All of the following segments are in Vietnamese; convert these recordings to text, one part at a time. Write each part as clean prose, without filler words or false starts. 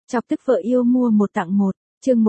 Chọc tức vợ yêu mua một tặng một, chương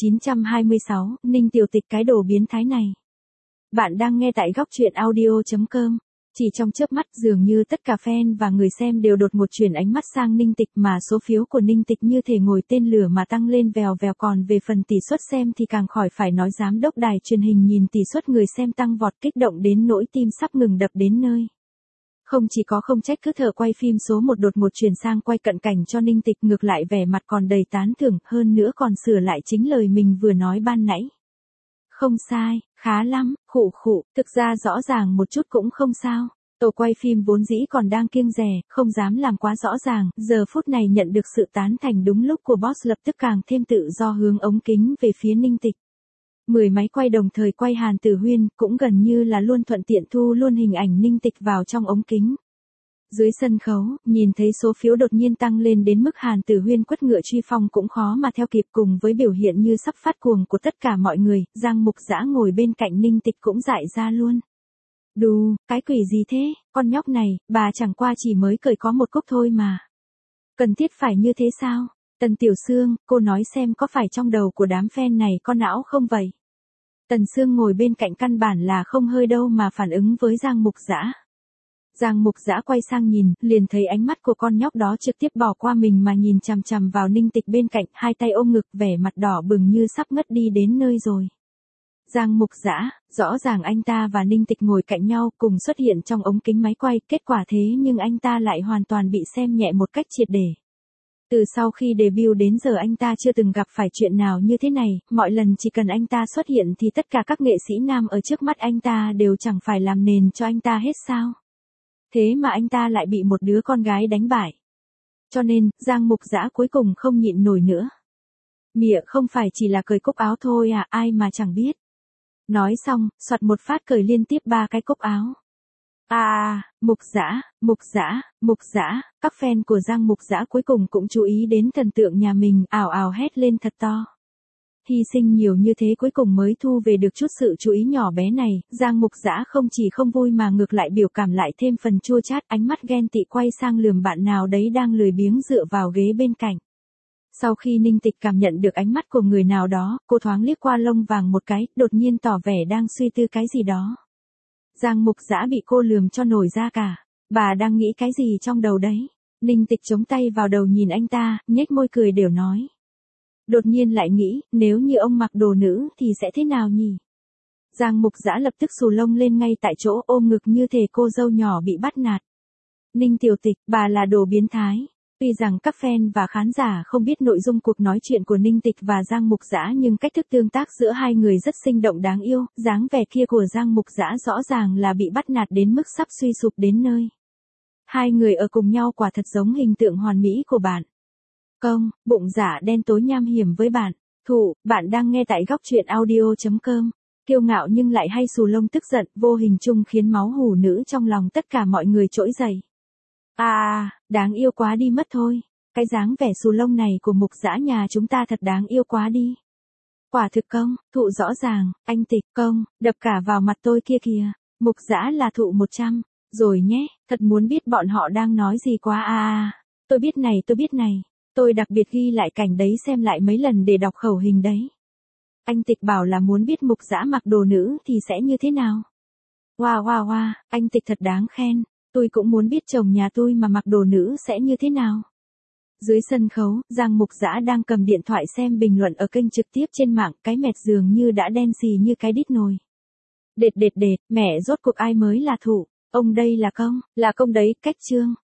1926, Ninh Tiểu Tịch cái đồ biến thái này. Bạn đang nghe tại góc truyện audio.com. Chỉ trong chớp mắt dường như tất cả fan và người xem đều đột ngột chuyển ánh mắt sang Ninh Tịch mà số phiếu của Ninh Tịch như thể ngồi tên lửa mà tăng lên vèo vèo, còn về phần tỷ suất xem thì càng khỏi phải nói, giám đốc đài truyền hình nhìn tỷ suất người xem tăng vọt kích động đến nỗi tim sắp ngừng đập đến nơi. Không chỉ có không trách cứ thợ quay phim số 1 đột ngột chuyển sang quay cận cảnh cho Ninh Tịch, ngược lại vẻ mặt còn đầy tán thưởng, hơn nữa còn sửa lại chính lời mình vừa nói ban nãy. Không sai, khá lắm, khụ khụ, thực ra rõ ràng một chút cũng không sao. Tổ quay phim vốn dĩ còn đang kiêng dè, không dám làm quá rõ ràng, giờ phút này nhận được sự tán thành đúng lúc của boss lập tức càng thêm tự do hướng ống kính về phía Ninh Tịch. 10 máy quay đồng thời quay Hàn Tử Huyên, cũng gần như là luôn thuận tiện thu luôn hình ảnh Ninh Tịch vào trong ống kính. Dưới sân khấu, nhìn thấy số phiếu đột nhiên tăng lên đến mức Hàn Tử Huyên quất ngựa truy phong cũng khó mà theo kịp, cùng với biểu hiện như sắp phát cuồng của tất cả mọi người, Giang Mục Dã ngồi bên cạnh Ninh Tịch cũng dại ra luôn. Đù, cái quỷ gì thế, con nhóc này, bà chẳng qua chỉ mới cởi có một cúc thôi mà. Cần thiết phải như thế sao? Tần Tiểu Sương, cô nói xem có phải trong đầu của đám fan này có não không vậy? Tần Sương ngồi bên cạnh căn bản là không hơi đâu mà phản ứng với Giang Mục Dã. Giang Mục Dã quay sang nhìn, liền thấy ánh mắt của con nhóc đó trực tiếp bỏ qua mình mà nhìn chằm chằm vào Ninh Tịch bên cạnh, hai tay ôm ngực, vẻ mặt đỏ bừng như sắp ngất đi đến nơi rồi. Giang Mục Dã, rõ ràng anh ta và Ninh Tịch ngồi cạnh nhau cùng xuất hiện trong ống kính máy quay, kết quả thế nhưng anh ta lại hoàn toàn bị xem nhẹ một cách triệt để. Từ sau khi debut đến giờ anh ta chưa từng gặp phải chuyện nào như thế này, mọi lần chỉ cần anh ta xuất hiện thì tất cả các nghệ sĩ nam ở trước mắt anh ta đều chẳng phải làm nền cho anh ta hết sao. Thế mà anh ta lại bị một đứa con gái đánh bại. Cho nên, Giang Mục Dã cuối cùng không nhịn nổi nữa. Mịa, không phải chỉ là cởi cúc áo thôi à, ai mà chẳng biết. Nói xong, soạt một phát cởi liên tiếp 3 cái cúc áo. Mục Dã, Mục Dã, Mục Dã, các fan của Giang Mục Dã cuối cùng cũng chú ý đến thần tượng nhà mình, ào ào hét lên thật to. Hy sinh nhiều như thế cuối cùng mới thu về được chút sự chú ý nhỏ bé này, Giang Mục Dã không chỉ không vui mà ngược lại biểu cảm lại thêm phần chua chát, ánh mắt ghen tị quay sang lườm bạn nào đấy đang lười biếng dựa vào ghế bên cạnh. Sau khi Ninh Tịch cảm nhận được ánh mắt của người nào đó, cô thoáng liếc qua lông vàng một cái, đột nhiên tỏ vẻ đang suy tư cái gì đó. Giang Mục Dã bị cô lườm cho nổi da cả. Bà đang nghĩ cái gì trong đầu đấy? Ninh Tịch chống tay vào đầu nhìn anh ta, nhếch môi cười đều nói. Đột nhiên lại nghĩ, nếu như ông mặc đồ nữ thì sẽ thế nào nhỉ? Giang Mục Dã lập tức xù lông lên ngay tại chỗ, ôm ngực như thể cô dâu nhỏ bị bắt nạt. Ninh Tiểu Tịch, bà là đồ biến thái. Tuy rằng các fan và khán giả không biết nội dung cuộc nói chuyện của Ninh Tịch và Giang Mục Dã, nhưng cách thức tương tác giữa hai người rất sinh động đáng yêu, dáng vẻ kia của Giang Mục Dã rõ ràng là bị bắt nạt đến mức sắp suy sụp đến nơi. Hai người ở cùng nhau quả thật giống hình tượng hoàn mỹ của bạn. Công, bụng giả đen tối nham hiểm với bạn. Thụ, bạn đang nghe tại góc truyện audio.com. Kiêu ngạo nhưng lại hay xù lông tức giận, vô hình chung khiến máu hủ nữ trong lòng tất cả mọi người trỗi dậy. Đáng yêu quá đi mất thôi. Cái dáng vẻ xù lông này của Mục Dã nhà chúng ta thật đáng yêu quá đi. Quả thực công, thụ rõ ràng, anh Tịch công, đập cả vào mặt tôi kia kìa. Mục Dã là thụ 100. Rồi nhé, thật muốn biết bọn họ đang nói gì quá. Tôi biết này. Tôi đặc biệt ghi lại cảnh đấy xem lại mấy lần để đọc khẩu hình đấy. Anh Tịch bảo là muốn biết Mục Dã mặc đồ nữ thì sẽ như thế nào. Wow, anh Tịch thật đáng khen. Tôi cũng muốn biết chồng nhà tôi mà mặc đồ nữ sẽ như thế nào. Dưới sân khấu, Giang Mục Dã đang cầm điện thoại xem bình luận ở kênh trực tiếp trên mạng, cái mẹt dường như đã đen xì như cái đít nồi. Đệt, mẹ rốt cuộc ai mới là thụ, ông đây là công đấy, cách chương.